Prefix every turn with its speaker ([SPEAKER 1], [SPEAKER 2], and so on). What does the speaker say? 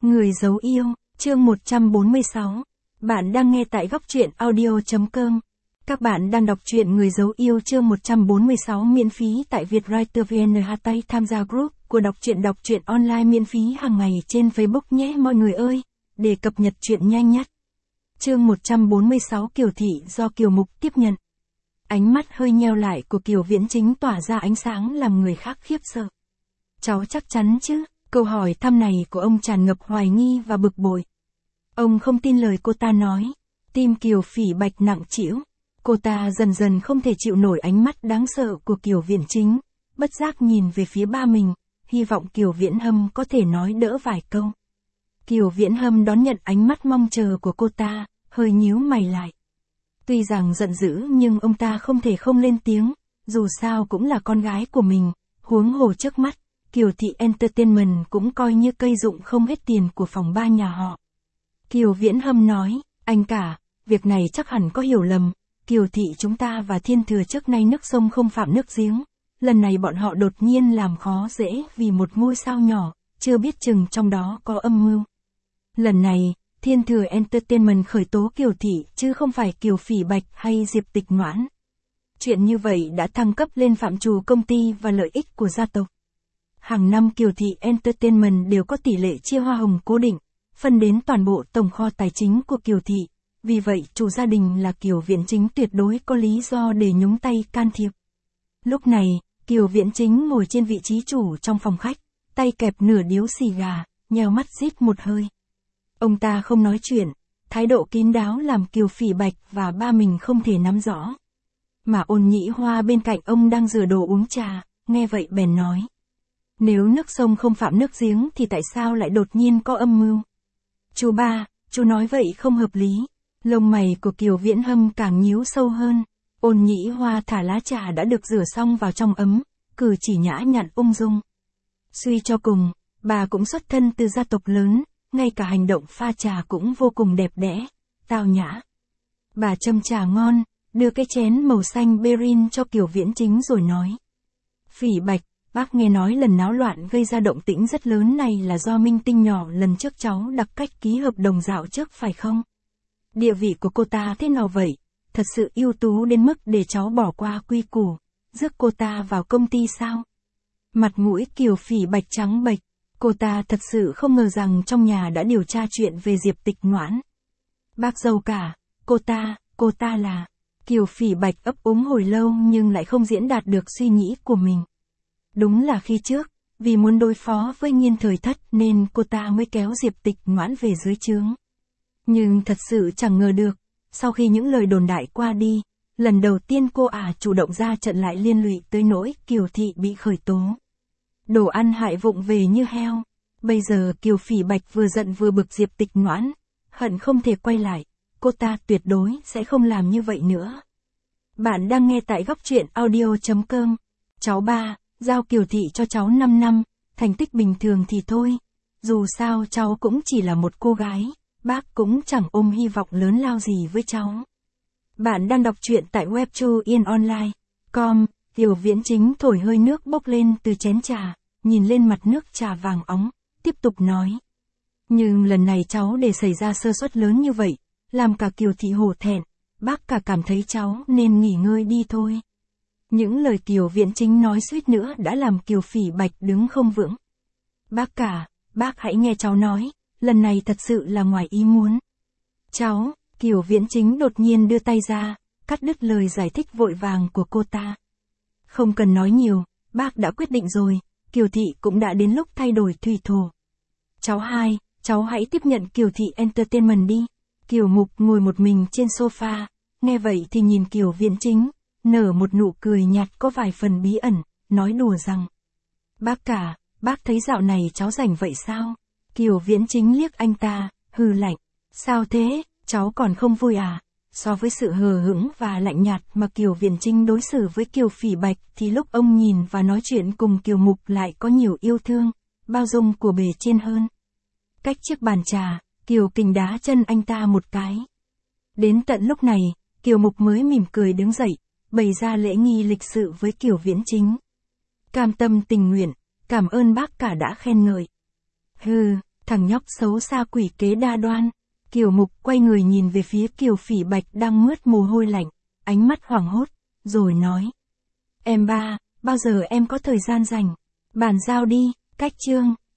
[SPEAKER 1] Người giấu yêu, chương 146. Bạn đang nghe tại góc truyện audio.com. Các bạn đang đọc truyện Người giấu yêu chương 146 miễn phí tại Vietwriter VN. Tham gia group của đọc truyện online miễn phí hàng ngày trên Facebook nhé mọi người ơi, để cập nhật truyện nhanh nhất. Chương 146 Kiều Thị do Kiều Mục tiếp nhận. Ánh mắt hơi nheo lại của Kiều Viễn Chính tỏa ra ánh sáng làm người khác khiếp sợ. Cháu chắc chắn chứ? Câu hỏi thăm này của ông tràn ngập hoài nghi và bực bội. Ông không tin lời cô ta nói. Tim Kiều Phỉ Bạch nặng trĩu. Cô ta dần dần không thể chịu nổi ánh mắt đáng sợ của Kiều Viễn Chính, bất giác nhìn về phía ba mình, hy vọng Kiều Viễn Hâm có thể nói đỡ vài câu. Kiều Viễn Hâm đón nhận ánh mắt mong chờ của cô ta, hơi nhíu mày lại. Tuy rằng giận dữ nhưng ông ta không thể không lên tiếng, dù sao cũng là con gái của mình, huống hồ trước mắt. Kiều Thị Entertainment cũng coi như cây dụng không hết tiền của phòng ba nhà họ. Kiều Viễn Hâm nói, anh cả, việc này chắc hẳn có hiểu lầm, Kiều Thị chúng ta và Thiên Thừa trước nay nước sông không phạm nước giếng, lần này bọn họ đột nhiên làm khó dễ vì một ngôi sao nhỏ, chưa biết chừng trong đó có âm mưu. Lần này, Thiên Thừa Entertainment khởi tố Kiều Thị chứ không phải Kiều Phỉ Bạch hay Diệp Tịch Noãn. Chuyện như vậy đã thăng cấp lên phạm trù công ty và lợi ích của gia tộc. Hàng năm Kiều Thị Entertainment đều có tỷ lệ chia hoa hồng cố định, phân đến toàn bộ tổng kho tài chính của Kiều Thị, vì vậy chủ gia đình là Kiều Viễn Chính tuyệt đối có lý do để nhúng tay can thiệp. Lúc này, Kiều Viễn Chính ngồi trên vị trí chủ trong phòng khách, tay kẹp nửa điếu xì gà, nheo mắt rít một hơi. Ông ta không nói chuyện, thái độ kín đáo làm Kiều Phỉ Bạch và ba mình không thể nắm rõ. Mà Ôn Nhĩ Hoa bên cạnh ông đang rửa đồ uống trà, nghe vậy bèn nói. Nếu nước sông không phạm nước giếng thì tại sao lại đột nhiên có âm mưu? Chú ba, chú nói vậy không hợp lý. Lông mày của Kiều Viễn Hâm càng nhíu sâu hơn. Ôn Nhĩ Hoa thả lá trà đã được rửa xong vào trong ấm, cử chỉ nhã nhặn ung dung. Suy cho cùng, bà cũng xuất thân từ gia tộc lớn, ngay cả hành động pha trà cũng vô cùng đẹp đẽ, tao nhã. Bà châm trà ngon, đưa cái chén màu xanh berin cho Kiều Viễn Chính rồi nói. Phỉ Bạch, bác nghe nói lần náo loạn gây ra động tĩnh rất lớn này là do Minh Tinh nhỏ lần trước cháu đặc cách ký hợp đồng dạo trước phải không? Địa vị của cô ta thế nào vậy? Thật sự ưu tú đến mức để cháu bỏ qua quy củ, rước cô ta vào công ty sao? Mặt mũi Kiều Phỉ Bạch trắng bệch, cô ta thật sự không ngờ rằng trong nhà đã điều tra chuyện về Diệp Tịch Noãn. Bác dâu cả, cô ta là... Kiều Phỉ Bạch ấp úng hồi lâu nhưng lại không diễn đạt được suy nghĩ của mình. Đúng là khi trước, vì muốn đối phó với Nghiên Thời Thất nên cô ta mới kéo Diệp Tịch Noãn về dưới trướng. Nhưng thật sự chẳng ngờ được, sau khi những lời đồn đại qua đi, lần đầu tiên cô chủ động ra trận lại liên lụy tới nỗi Kiều Thị bị khởi tố. Đồ ăn hại vụng về như heo. Bây giờ Kiều Phỉ Bạch vừa giận vừa bực Diệp Tịch Noãn, hận không thể quay lại, cô ta tuyệt đối sẽ không làm như vậy nữa. Bạn đang nghe tại góc truyện audio.com. Cháu ba, giao Kiều Thị cho cháu 5 năm, thành tích bình thường thì thôi. Dù sao cháu cũng chỉ là một cô gái, bác cũng chẳng ôm hy vọng lớn lao gì với cháu. Bạn đang đọc truyện tại webtoonline.com. Kiều Viễn Chính thổi hơi nước bốc lên từ chén trà, nhìn lên mặt nước trà vàng óng, tiếp tục nói. Nhưng lần này cháu để xảy ra sơ suất lớn như vậy, làm cả Kiều Thị hổ thẹn, bác cả cảm thấy cháu nên nghỉ ngơi đi thôi. Những lời Kiều Viễn Chính nói suýt nữa đã làm Kiều Phỉ Bạch đứng không vững. Bác cả, bác hãy nghe cháu nói, lần này thật sự là ngoài ý muốn. Cháu, Kiều Viễn Chính đột nhiên đưa tay ra, cắt đứt lời giải thích vội vàng của cô ta. Không cần nói nhiều, bác đã quyết định rồi, Kiều Thị cũng đã đến lúc thay đổi thủy thổ. Cháu hai, cháu hãy tiếp nhận Kiều Thị Entertainment đi. Kiều Mục ngồi một mình trên sofa, nghe vậy thì nhìn Kiều Viễn Chính, nở một nụ cười nhạt có vài phần bí ẩn, nói đùa rằng. Bác cả, bác thấy dạo này cháu rảnh vậy sao? Kiều Viễn Chính liếc anh ta, hừ lạnh. Sao thế, cháu còn không vui à? So với sự hờ hững và lạnh nhạt mà Kiều Viễn Chính đối xử với Kiều Phỉ Bạch thì lúc ông nhìn và nói chuyện cùng Kiều Mục lại có nhiều yêu thương, bao dung của bề trên hơn. Cách chiếc bàn trà, Kiều Kình đá chân anh ta một cái. Đến tận lúc này, Kiều Mục mới mỉm cười đứng dậy, bày ra lễ nghi lịch sự với Kiều Viễn Chính. Cam tâm tình nguyện, cảm ơn bác cả đã khen ngợi. Hừ, Thằng nhóc xấu xa quỷ kế đa đoan. Kiều Mục quay người nhìn về phía Kiều Phỉ Bạch đang mướt mồ hôi lạnh, ánh mắt hoảng hốt, rồi nói. Em ba, bao giờ em có thời gian rảnh? Bàn giao đi, cách chương.